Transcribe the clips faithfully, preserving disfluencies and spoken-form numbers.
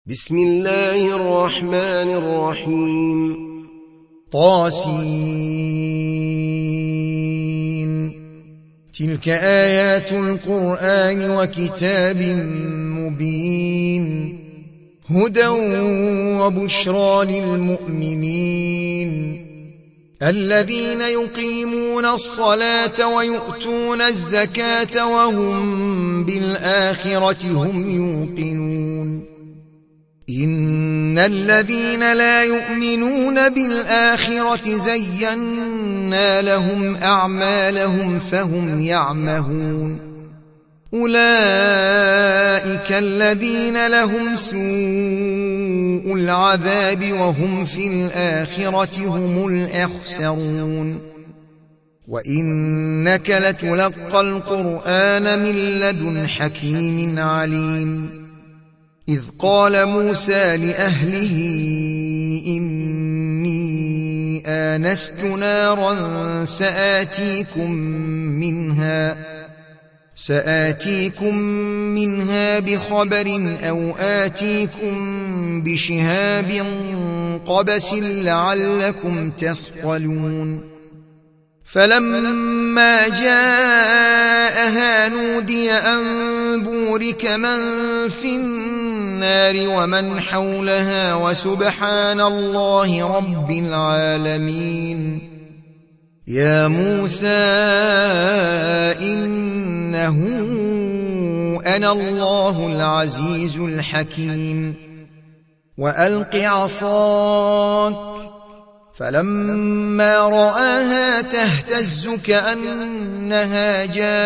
بسم الله الرحمن الرحيم. طاسين. تلك آيات القرآن وكتاب مبين، هدى وبشرى للمؤمنين الذين يقيمون الصلاة ويؤتون الزكاة وهم بالآخرة هم يوقنون. إن الذين لا يؤمنون بالآخرة زينا لهم أعمالهم فهم يعمهون. أولئك الذين لهم سوء العذاب وهم في الآخرة هم الأخسرون. وإنك لتلقى القرآن من لدن حكيم عليم. إذ قال موسى لأهله إني آنست نارا سآتيكم منها سآتيكم منها بخبر أو آتيكم بشهاب قبس لعلكم تصطلون. فلما جاءها نودي أن بورك من في النار ومن حولها وسبحان الله رب العالمين. يا موسى إنه أنا الله العزيز الحكيم. وألق عصاك. فلما رآها تهتز كأنها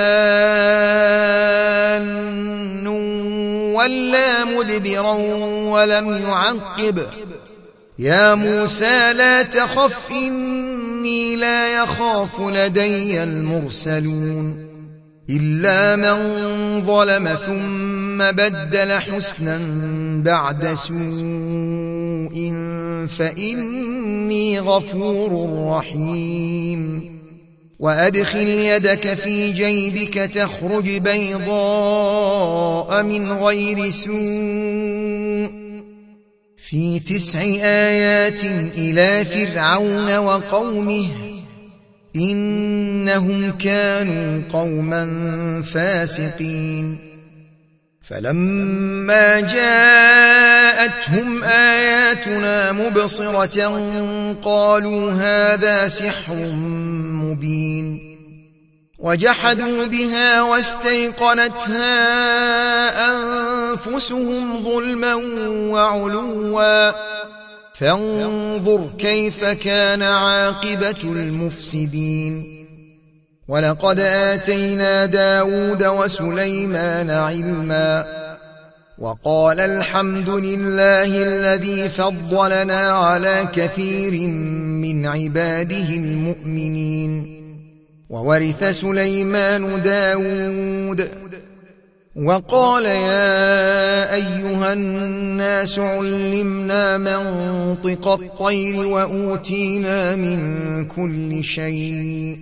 جان ولا مدبرا ولم يعقب. يا موسى لا تخف إني لا يخاف لدي المرسلون. إلا من ظلم ثم بدل حسنا بعد سوء فإني غفور رحيم. وأدخل يدك في جيبك تخرج بيضاء من غير سوء في تسع آيات إلى فرعون وقومه إنهم كانوا قوما فاسقين. فلما جاءتهم آياتنا مبصرة قالوا هذا سحر مبين. وجحدوا بها واستيقنتها أنفسهم ظلما وعلوا فانظر كيف كان عاقبة المفسدين. ولقد آتينا داود وسليمان علما وقال الحمد لله الذي فضلنا على كثير من عباده المؤمنين. وورث سليمان داود وقال يا أيها الناس علمنا منطق الطير وأوتينا من كل شيء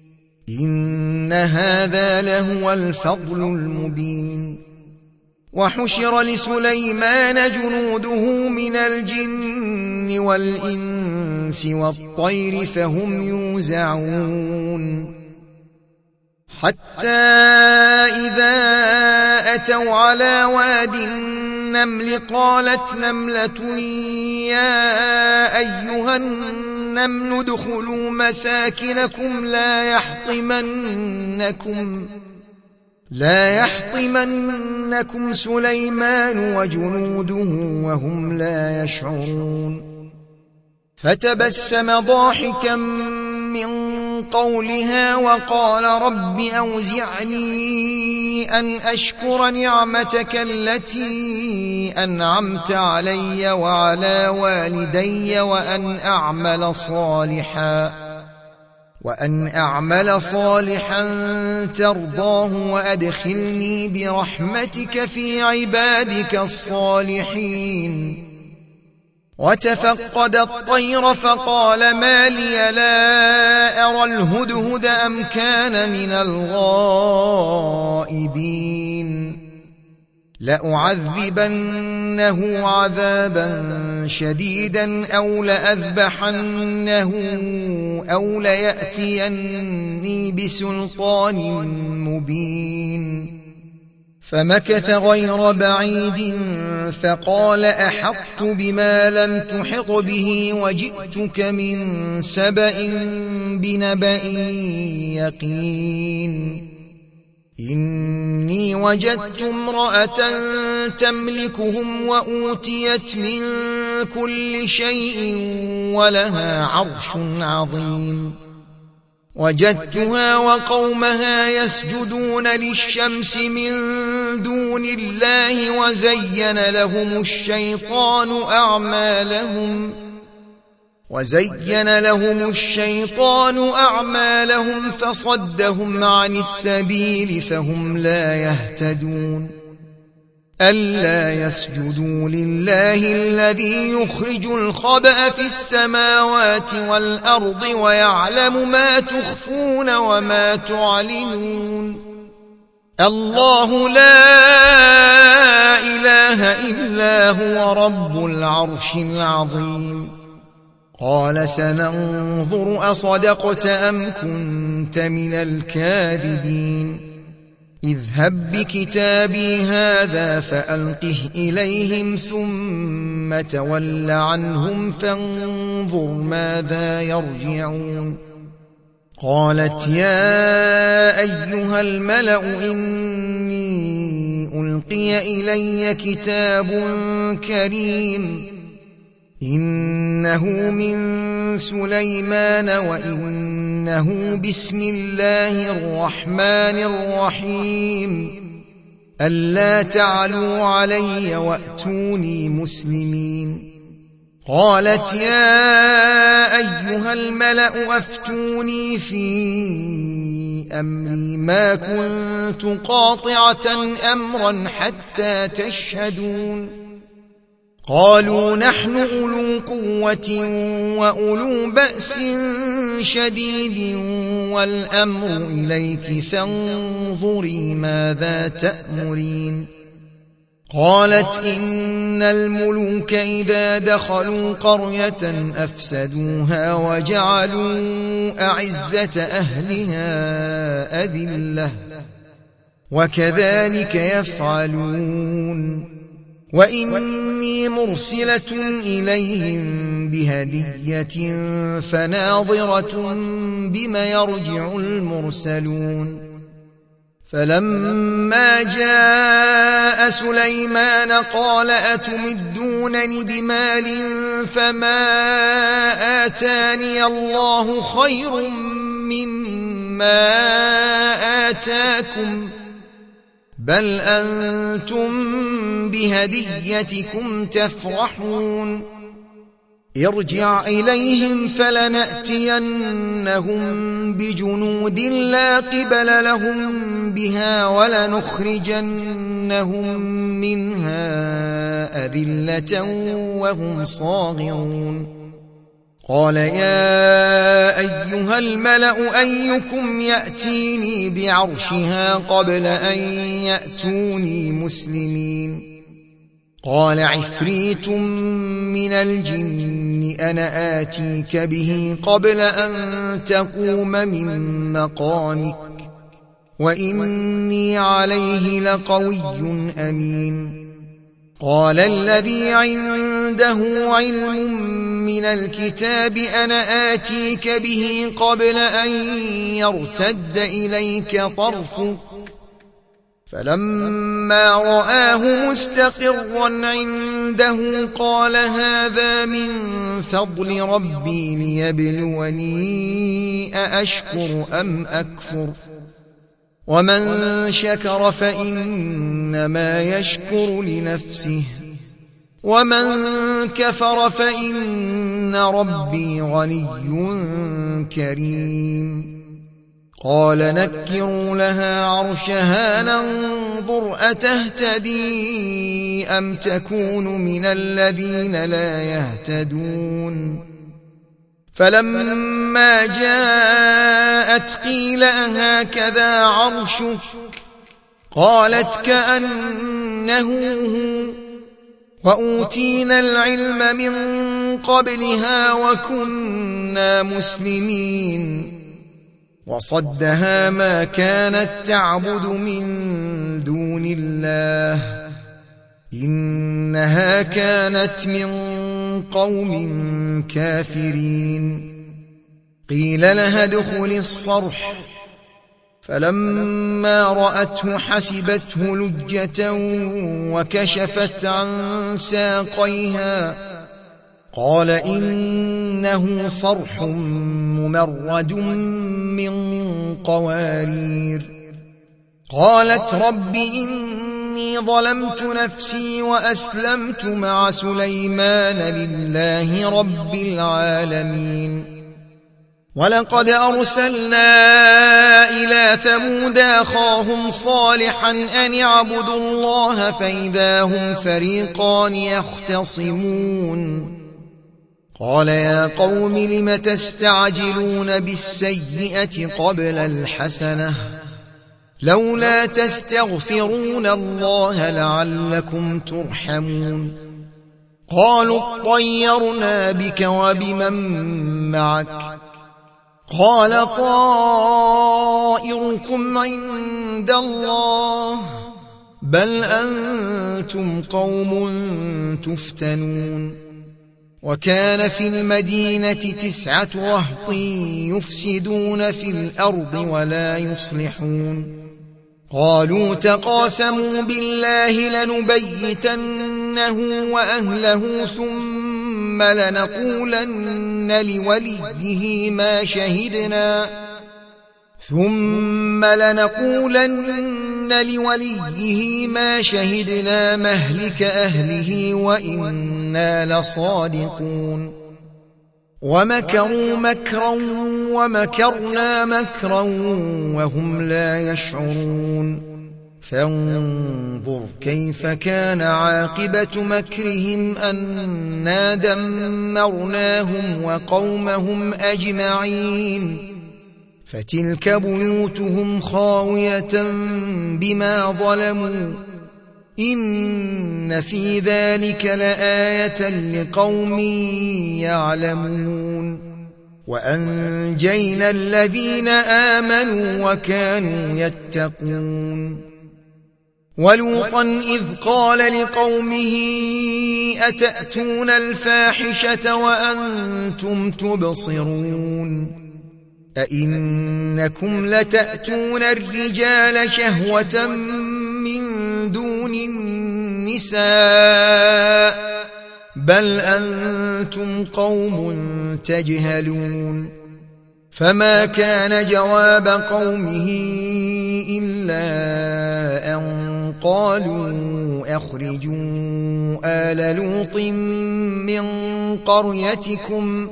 إن هذا لهو الفضل المبين. وحشر لسليمان جنوده من الجن والإنس والطير فهم يوزعون. حتى إذا أتوا على واد النمل قالت نملة يا أيها النمل ادخلوا مساكنكم لا يحطمنكم لا يحطمنكم سليمان وجنوده وهم لا يشعرون. فتبسم ضاحكا من قولها وقال رب أوزعني أن أشكر نعمتك التي أنعمت علي وعلى والدي وأن أعمل صالحا وأن أعمل صالحا ترضاه وأدخلني برحمتك في عبادك الصالحين. وتفقد الطير فقال ما لي لا أرى الهدهد أم كان من الغائبين. لأعذبنه عذابا شديدا أو لأذبحنه أو ليأتيني بسلطان مبين. فمكث غير بعيد فقال أحطت بما لم تحط به وجئتك من سبأ بنبأ يقين. إني وجدت امرأة تملكهم وأوتيت من كل شيء ولها عرش عظيم. وجدتها وقومها يسجدون للشمس من دون الله وزين لهم الشيطان أعمالهم وزين لهم الشيطان أعمالهم فصدهم عن السبيل فهم لا يهتدون. ألا يسجدوا لله الذي يخرج الخبأ في السماوات والأرض ويعلم ما تخفون وما تعلنون. الله لا إله إلا هو رب العرش العظيم. قال سننظر أصدقت أم كنت من الكاذبين. اذهب بكتابي هذا فألقه إليهم ثم تول عنهم فانظر ماذا يرجعون. قالت يا أيها الملأ إني ألقي إلي كتاب كريم إنه من سليمان وإنه بسم الله الرحمن الرحيم ألا تعلوا علي وأتوني مسلمين. قالت يا أيها الملأ أفتوني في أمري ما كنت قاطعة أمرا حتى تشهدون. قالوا نحن أولو قوة وأولو بأس شديد والأمر إليك فانظري ماذا تأمرين. قالت إن الملوك إذا دخلوا قرية أفسدوها وجعلوا أعزة أهلها أذلة وكذلك يفعلون. وإني مرسلة إليهم بهدية فناظرة بما يرجع المرسلون. فلما جاء سليمان قال أتمدونني بمال فما آتاني الله خير مما آتاكم بل أنتم بهديتكم تفرحون. ارجع إليهم فلنأتينهم بجنود لا قبل لهم بها ولنخرجنهم منها أذلة وهم صاغرون. قال يا أيها الملأ أيكم يأتيني بعرشها قبل أن يأتوني مسلمين. قال عفريت من الجن أنا آتيك به قبل أن تقوم من مقامك وإني عليه لقوي أمين. قال الذي عنده علم من الكتاب أنا آتيك به قبل أن يرتد إليك طرفك فلما رآه مستقرا عنده قال هذا من فضل ربي ليبلوني أأشكر أم أكفر ومن شكر فإنما يشكر لنفسه ومن كفر فإن ربي غني كريم. قال نكروا لها عرشها ننظر أتهتدي أم تكون من الذين لا يهتدون. فلما جاءت قيل أهكذا عرشك قالت كأنه إنه هو وأوتينا العلم من قبلها وكنا مسلمين وصدها ما كانت تعبد من دون الله إنها كانت من قوم كافرين قيل لها ادخل الصرح فلما رأته حسبته لجة وكشفت عن ساقيها قال إنه صرح ممرد من قوارير قالت رب إني ظلمت نفسي وأسلمت مع سليمان لله رب العالمين ولقد أرسلنا إلى ثمود أخاهم صالحا أن اعبدوا الله فإذا هم فريقان يختصمون قال يا قوم لم تستعجلون بالسيئة قبل الحسنة لولا تستغفرون الله لعلكم ترحمون قالوا اطيرنا بك وبمن معك قال طائركم عند الله بل أنتم قوم تفتنون وكان في المدينة تسعة رهط يفسدون في الأرض ولا يصلحون قالوا تقاسموا بالله لنبيتنه وأهله ثم لنقولن لوليه ما شهدنا ثم لنقولن لوليه ما شهدنا مهلك أهله وإنا لصادقون ومكروا مكرا ومكرنا مكرا وهم لا يشعرون فانظر كيف كان عاقبة مكرهم أنا دمرناهم وقومهم أجمعين فتلك بيوتهم خاوية بما ظلموا إن في ذلك لآية لقوم يعلمون وأنجينا الذين آمنوا وكانوا يتقون ولوطا إذ قال لقومه أتأتون الفاحشة وأنتم تبصرون أئنكم لتأتون الرجال شهوة من دون النساء بل أنتم قوم تجهلون فما كان جواب قومه إلا أن قالوا أخرجوا آل لوط من قريتكم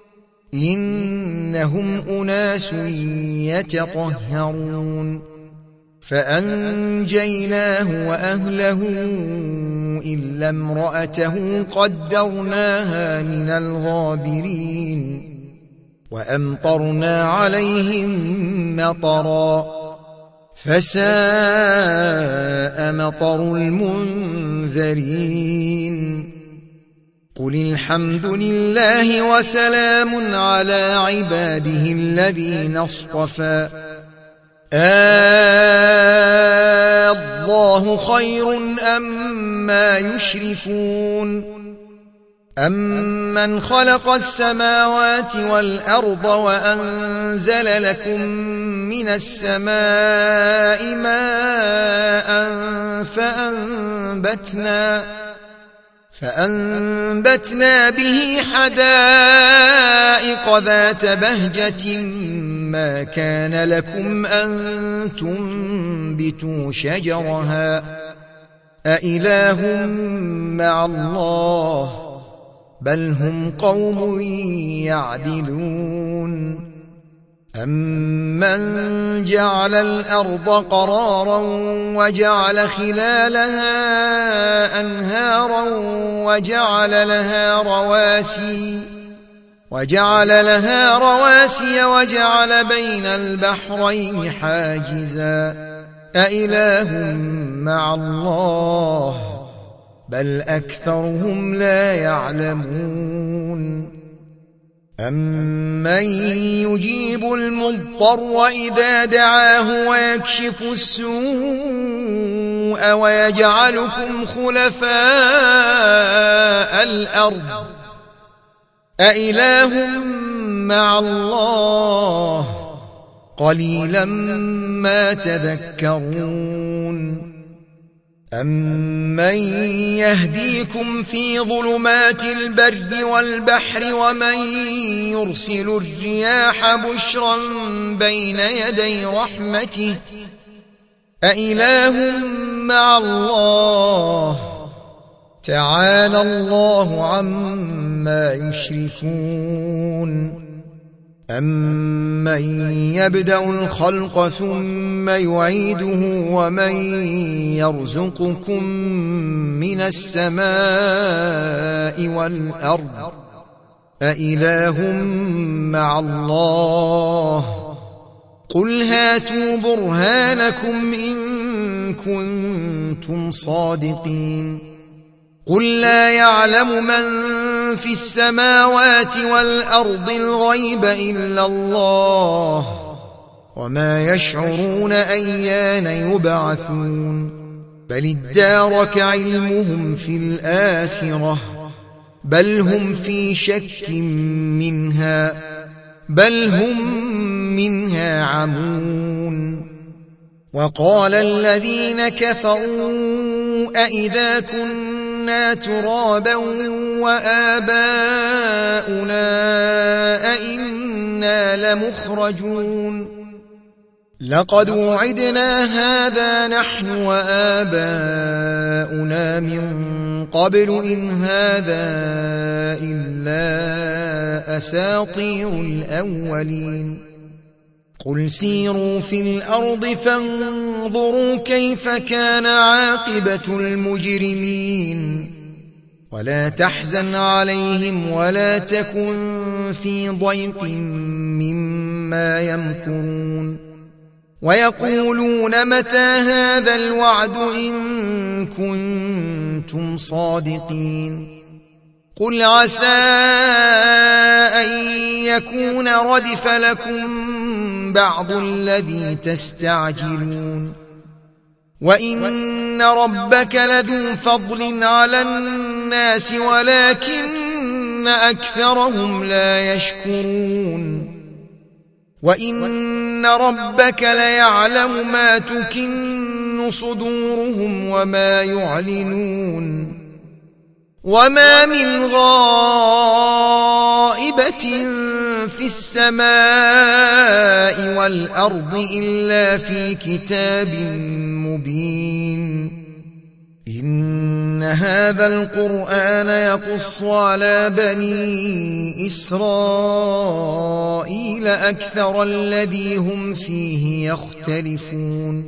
إنهم أناس يتطهرون فأنجيناه وأهله إلا امرأته قدرناها من الغابرين وأمطرنا عليهم مطرا فساء مطر المنذرين قل الحمد لله وسلام على عباده الذين اصطفى الله خير أما يشركون أمن خلق السماوات والأرض وأنزل لكم من السماء ماء فأنبتنا فأنبتنا به حدائق ذات بهجة ما كان لكم أن تنبتوا شجرها أإله مع الله بل هم قوم يعدلون أمن جعل الأرض قرارا وجعل خلالها أنهارا وجعل لها رواسي وجعل لها رواسي وجعل بين البحرين حاجزا أإله مع الله بل أكثرهم لا يعلمون أمن يجيب المضطر إذا دعاه ويكشف السوء ويجعلكم خلفاء الأرض أإله مع الله قليلا ما تذكرون أمن يهديكم في ظلمات البر والبحر ومن يرسل الرياح بشرا بين يدي رحمته أإله مع الله تعالى الله عما يشركون أمن يبدأ الخلق ثم يعيده ومن يرزقكم من السماء والأرض أإله مع الله قل هاتوا برهانكم إن كنتم صادقين قل لا يعلم من في السماوات والأرض الغيب إلا الله وما يشعرون أيان يبعثون بل ادارك علمهم في الآخرة بل هم في شك منها بل هم منها عمون وقال الذين كفروا أئذا كنا ترابا وآباؤنا أئنا لمخرجون لقد وعدنا هذا نحن وآباؤنا من قبل إن هذا إلا أساطير الأولين قل سيروا في الأرض فانظروا كيف كان عاقبة المجرمين ولا تحزن عليهم ولا تكن في ضيق مما يمكرون ويقولون متى هذا الوعد إن كنتم صادقين قل عسى أن يكون ردف لكم بعض الذي تستعجلون وإن ربك لذو فضل على الناس ولكن أكثرهم لا يشكرون وإن ربك ليعلم ما تكن صدورهم وما يعلنون وما من غائبة في السماء والأرض إلا في كتاب مبين إن هذا القرآن يقص على بني إسرائيل أكثر الذي هم فيه يختلفون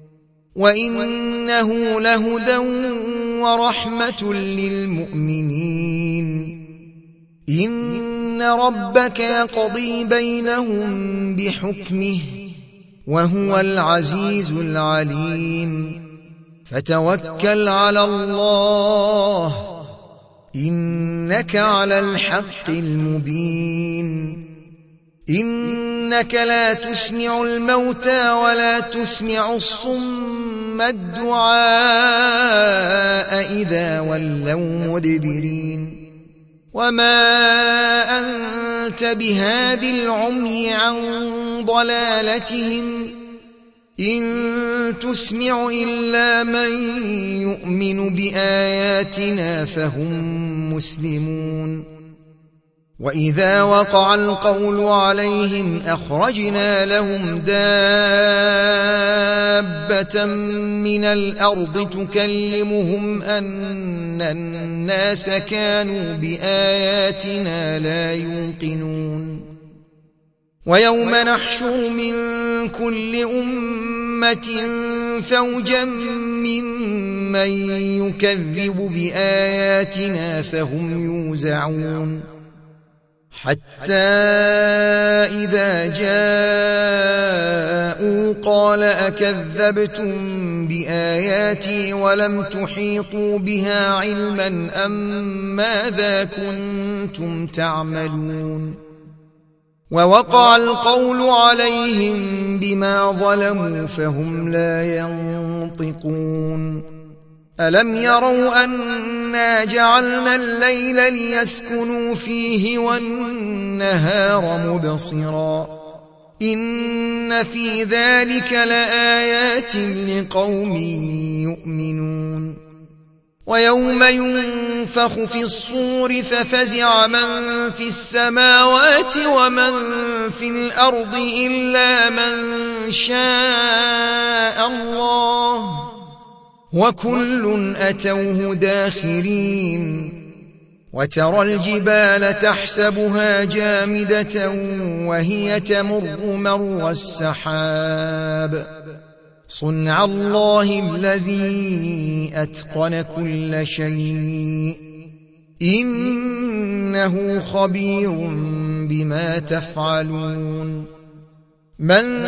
وإنه لهدى ورحمة للمؤمنين إن ربك يقضي بينهم بحكمه وهو العزيز العليم فتوكل على الله إنك على الحق المبين إنك لا تسمع الموتى ولا تسمع الصم الدعاء إذا ولوا مدبرين وما أنت بهاد العمي عن ضلالتهم إن تسمع إلا من يؤمن بآياتنا فهم مسلمون وإذا وقع القول عليهم أخرجنا لهم دابة من الأرض تكلمهم أن الناس كانوا بآياتنا لا يوقنون ويوم نحشر من كل أمة فوجا ممن يكذب بآياتنا فهم يوزعون حتى إذا جاءوا قال أكذبتم بآياتي ولم تحيطوا بها علما أم ماذا كنتم تعملون ووقع القول عليهم بما ظلموا فهم لا ينطقون ألم يروا أنا جعلنا الليل ليسكنوا فيه والنهار مبصرا إن في ذلك لآيات لقوم يؤمنون ويوم ينفخ في الصور ففزع من في السماوات ومن في الأرض إلا من شاء الله وكل أتوه داخرين وترى الجبال تحسبها جامدة وهي تمر مر السحاب صنع الله الذي أتقن كل شيء إنه خبير بما تفعلون من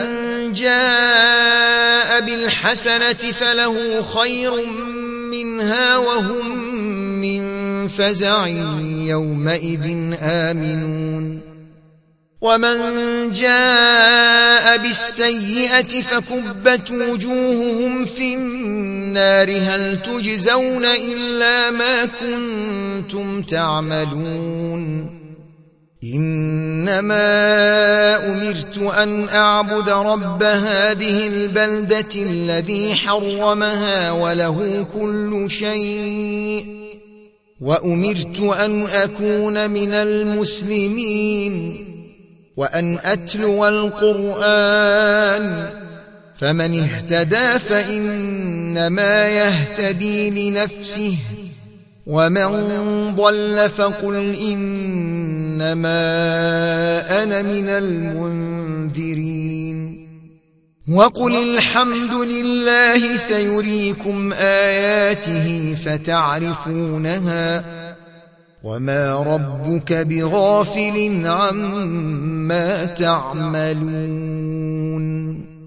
جاء بالحسنة فله خير منها وهم من فزع يومئذ آمنون ومن جاء بالسيئة فكبت وجوههم في النار هل تجزون إلا ما كنتم تعملون إنما أمرت أن أعبد رب هذه البلدة الذي حرمها وله كل شيء وأمرت أن أكون من المسلمين وأن أتلو القرآن فمن اهتدى فإنما يهتدي لنفسه ومن ضل فقل إنما أنا من المنذرين وقل الحمد لله سيريكم آياته فتعرفونها وما ربك بغافل عما تعملون